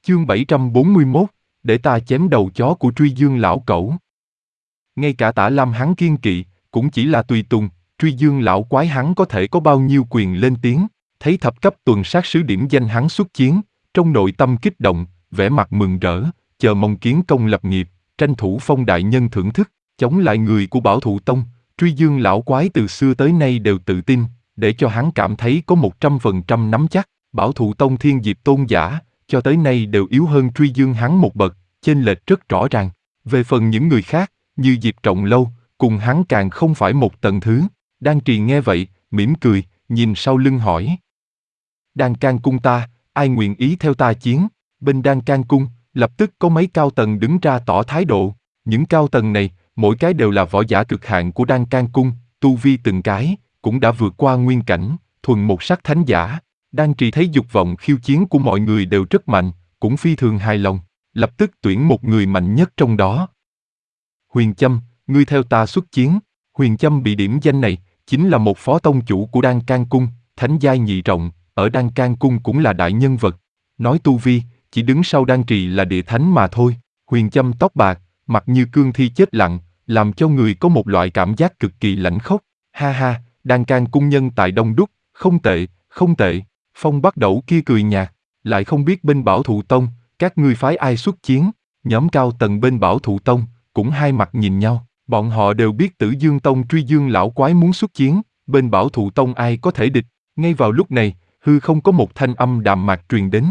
Chương 741, để ta chém đầu chó của Truy Dương lão cẩu. Ngay cả Tả Lam hắn kiên kỵ, cũng chỉ là tùy tùng, Truy Dương lão quái hắn có thể có bao nhiêu quyền lên tiếng. Thấy thập cấp tuần sát sứ điểm danh hắn xuất chiến, trong nội tâm kích động, vẻ mặt mừng rỡ, chờ mong kiến công lập nghiệp, tranh thủ Phong đại nhân thưởng thức, chống lại người của Bảo Thụ Tông. Truy Dương lão quái từ xưa tới nay đều tự tin, để cho hắn cảm thấy có 100% nắm chắc. Bảo Thụ Tông Thiên Diệp tôn giả, cho tới nay đều yếu hơn Truy Dương hắn một bậc, chênh lệch rất rõ ràng. Về phần những người khác, như Diệp Trọng Lâu, cùng hắn càng không phải một tầng thứ. Đan Trì nghe vậy, mỉm cười, nhìn sau lưng hỏi. Đan Can Cung ta, ai nguyện ý theo ta chiến? Bên Đan Can Cung, lập tức có mấy cao tầng đứng ra tỏ thái độ. Những cao tầng này, mỗi cái đều là võ giả cực hạn của Đan Can Cung, tu vi từng cái, cũng đã vượt qua nguyên cảnh, thuần một sắc thánh giả. Đan Trì thấy dục vọng khiêu chiến của mọi người đều rất mạnh, cũng phi thường hài lòng, lập tức tuyển một người mạnh nhất trong đó. Huyền Châm, ngươi theo ta xuất chiến. Huyền Châm bị điểm danh này, chính là một phó tông chủ của Đan Can Cung, thánh giai nhị trọng, ở Đan Can Cung cũng là đại nhân vật. Nói tu vi, chỉ đứng sau Đan Trì là địa thánh mà thôi. Huyền Châm tóc bạc, mặt như cương thi chết lặng, làm cho người có một loại cảm giác cực kỳ lãnh khốc. Ha ha, Đan Can Cung nhân tài đông đúc, không tệ, không tệ. Phong Bắc Đẩu kia cười nhạt, lại không biết bên Bảo Thụ Tông, các ngươi phái ai xuất chiến. Nhóm cao tầng bên Bảo Thụ Tông, cũng hai mặt nhìn nhau, bọn họ đều biết Tử Dương Tông Truy Dương lão quái muốn xuất chiến, bên Bảo Thụ Tông ai có thể địch. Ngay vào lúc này, hư không có một thanh âm đạm mạc truyền đến.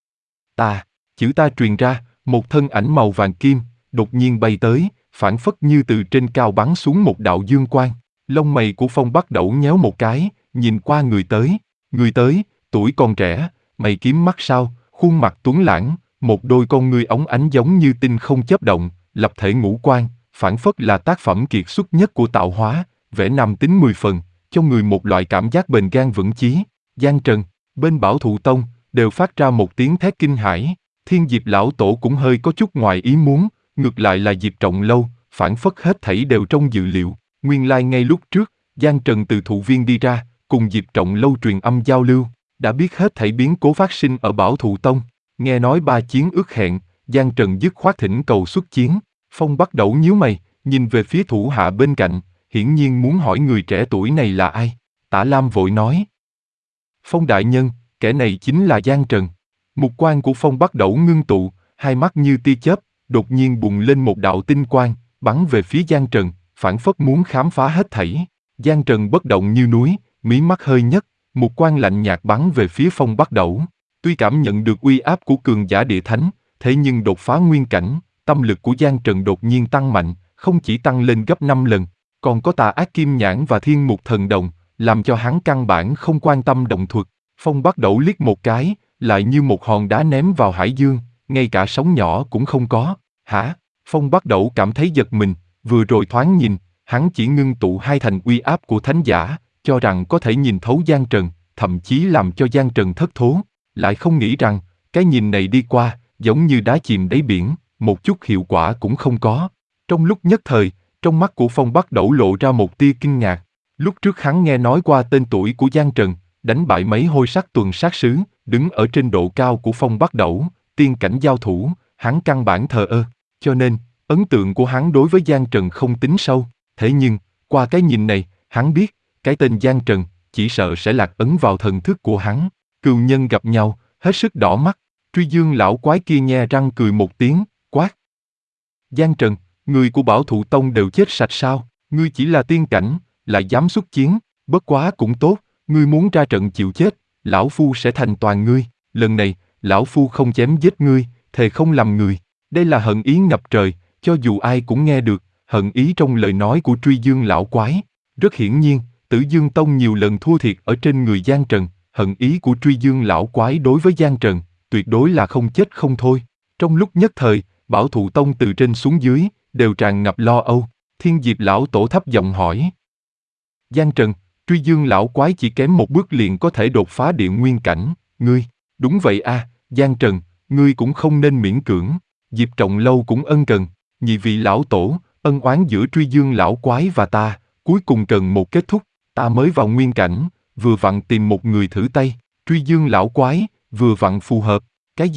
Ta, chữ ta truyền ra, một thân ảnh màu vàng kim, đột nhiên bay tới, phảng phất như từ trên cao bắn xuống một đạo dương quang. Lông mày của Phong Bắc Đẩu nhéo một cái, nhìn qua người tới, tuổi còn trẻ, mày kiếm mắt sao, khuôn mặt tuấn lãng, một đôi con ngươi óng ánh giống như tinh không chớp động, lập thể ngũ quan, phảng phất là tác phẩm kiệt xuất nhất của tạo hóa, vẻ nam tính 10 phần, cho người một loại cảm giác bền gan vững chí. Giang Trần, bên Bảo Thụ Tông, đều phát ra một tiếng thét kinh hãi. Thiên Diệp lão tổ cũng hơi có chút ngoài ý muốn, ngược lại là Diệp Trọng Lâu, phảng phất hết thảy đều trong dự liệu. Nguyên lai ngay lúc trước, Giang Trần từ thụ viên đi ra, cùng Diệp Trọng Lâu truyền âm giao lưu, đã biết hết thảy biến cố phát sinh ở Bảo Thụ Tông. Nghe nói 3 chiến ước hẹn, Giang Trần dứt khoát thỉnh cầu xuất chiến. Phong Bắc Đẩu nhíu mày, nhìn về phía thủ hạ bên cạnh, hiển nhiên muốn hỏi người trẻ tuổi này là ai. Tả Lam vội nói. Phong đại nhân, kẻ này chính là Giang Trần. Mục quang của Phong Bắc Đẩu ngưng tụ, hai mắt như tia chớp, đột nhiên bùng lên một đạo tinh quang, bắn về phía Giang Trần, phảng phất muốn khám phá hết thảy. Giang Trần bất động như núi, mí mắt hơi nhấc, một quang lạnh nhạt bắn về phía Phong Bắc Đẩu. Tuy cảm nhận được uy áp của cường giả địa thánh, thế nhưng đột phá nguyên cảnh, tâm lực của Giang Trần đột nhiên tăng mạnh, không chỉ tăng lên gấp 5 lần, còn có Tà Ác Kim Nhãn và Thiên Mục Thần Đồng, làm cho hắn căn bản không quan tâm động thuật. Phong Bắc Đẩu liếc một cái, lại như một hòn đá ném vào hải dương, ngay cả sóng nhỏ cũng không có. Hả? Phong Bắc Đẩu cảm thấy giật mình, vừa rồi thoáng nhìn, hắn chỉ ngưng tụ hai thành uy áp của thánh giả, cho rằng có thể nhìn thấu Giang Trần, thậm chí làm cho Giang Trần thất thố, lại không nghĩ rằng, cái nhìn này đi qua, giống như đá chìm đáy biển, một chút hiệu quả cũng không có. Trong lúc nhất thời, trong mắt của Phong Bắc Đẩu lộ ra một tia kinh ngạc. Lúc trước hắn nghe nói qua tên tuổi của Giang Trần, đánh bại mấy hôi sắc tuần sát sứ, đứng ở trên độ cao của Phong Bắc Đẩu, tiên cảnh giao thủ, hắn căn bản thờ ơ, cho nên, ấn tượng của hắn đối với Giang Trần không tính sâu. Thế nhưng, qua cái nhìn này, hắn biết, cái tên Giang Trần, chỉ sợ sẽ lạc ấn vào thần thức của hắn. Cừu nhân gặp nhau, hết sức đỏ mắt, Truy Dương lão quái kia nhe răng cười một tiếng, quát. Giang Trần, người của Bảo Thụ Tông đều chết sạch sao, ngươi chỉ là tiên cảnh, lại dám xuất chiến, bất quá cũng tốt, ngươi muốn ra trận chịu chết, lão phu sẽ thành toàn ngươi, lần này, lão phu không chém giết ngươi, thề không làm người. Đây là hận ý ngập trời, cho dù ai cũng nghe được, hận ý trong lời nói của Truy Dương lão quái. Rất hiển nhiên, Tử Dương Tông nhiều lần thua thiệt ở trên người Giang Trần, hận ý của Truy Dương lão quái đối với Giang Trần, tuyệt đối là không chết không thôi. Trong lúc nhất thời, Bảo Thụ Tông từ trên xuống dưới, đều tràn ngập lo âu. Thiên Diệp lão tổ thấp giọng hỏi. Giang Trần, Truy Dương lão quái chỉ kém một bước liền có thể đột phá địa nguyên cảnh, ngươi. Đúng vậy a, Giang Trần, ngươi cũng không nên miễn cưỡng. Diệp Trọng Lâu cũng ân cần. Nhị vị lão tổ, ân oán giữa Truy Dương lão quái và ta, cuối cùng cần một kết thúc. Ta mới vào nguyên cảnh, vừa vặn tìm một người thử tay. Truy Dương lão quái, vừa vặn phù hợp. Cái gì?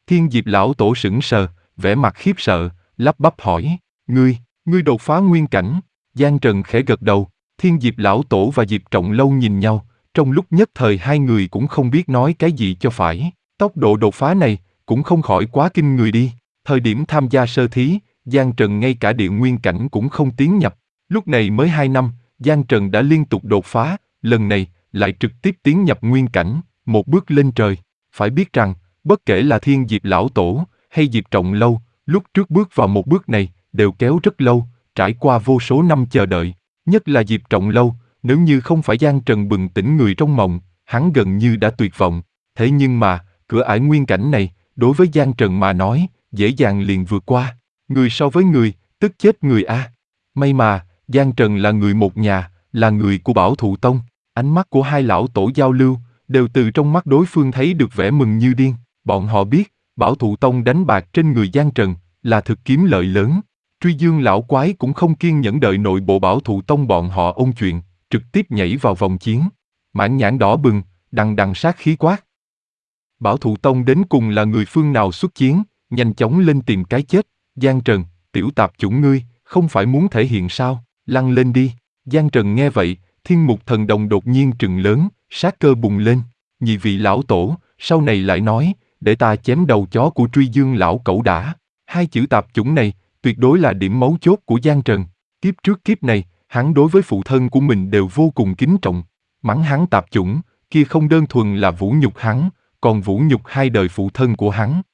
Thiên Diệp lão tổ sững sờ, vẻ mặt khiếp sợ, lắp bắp hỏi, ngươi đột phá nguyên cảnh. Giang Trần khẽ gật đầu, Thiên Diệp lão tổ và Diệp Trọng Lâu nhìn nhau, trong lúc nhất thời hai người cũng không biết nói cái gì cho phải. Tốc độ đột phá này cũng không khỏi quá kinh người đi. Thời điểm tham gia sơ thí, Giang Trần ngay cả địa nguyên cảnh cũng không tiến nhập. Lúc này mới 2 năm, Giang Trần đã liên tục đột phá, lần này lại trực tiếp tiến nhập nguyên cảnh, một bước lên trời. Phải biết rằng, bất kể là Thiên Diệp lão tổ hay Diệp Trọng Lâu, lúc trước bước vào một bước này đều kéo rất lâu, trải qua vô số năm chờ đợi. Nhất là Diệp Trọng Lâu, nếu như không phải Giang Trần bừng tỉnh người trong mộng, hắn gần như đã tuyệt vọng. Thế nhưng mà, cửa ải nguyên cảnh này, đối với Giang Trần mà nói, dễ dàng liền vượt qua. Người so với người, tức chết người a. May mà, Giang Trần là người một nhà, là người của Bảo Thụ Tông. Ánh mắt của hai lão tổ giao lưu, đều từ trong mắt đối phương thấy được vẻ mừng như điên. Bọn họ biết, Bảo Thụ Tông đánh bạc trên người Giang Trần, là thực kiếm lợi lớn. Truy Dương lão quái cũng không kiên nhẫn đợi nội bộ Bảo Thụ Tông bọn họ ôn chuyện, trực tiếp nhảy vào vòng chiến. Mãn nhãn đỏ bừng, đằng đằng sát khí quát. Bảo Thụ Tông đến cùng là người phương nào xuất chiến, nhanh chóng lên tìm cái chết. Giang Trần, tiểu tạp chủng ngươi, không phải muốn thể hiện sao, lăn lên đi. Giang Trần nghe vậy, Thiên Mục Thần Đồng đột nhiên trừng lớn, sát cơ bùng lên. Nhị vị lão tổ, sau này lại nói, để ta chém đầu chó của Truy Dương lão cẩu đã. Hai chữ tạp chủng này, tuyệt đối là điểm mấu chốt của Giang Trần. Kiếp trước kiếp này, hắn đối với phụ thân của mình đều vô cùng kính trọng. Mắng hắn tạp chủng, kia không đơn thuần là vũ nhục hắn, còn vũ nhục hai đời phụ thân của hắn.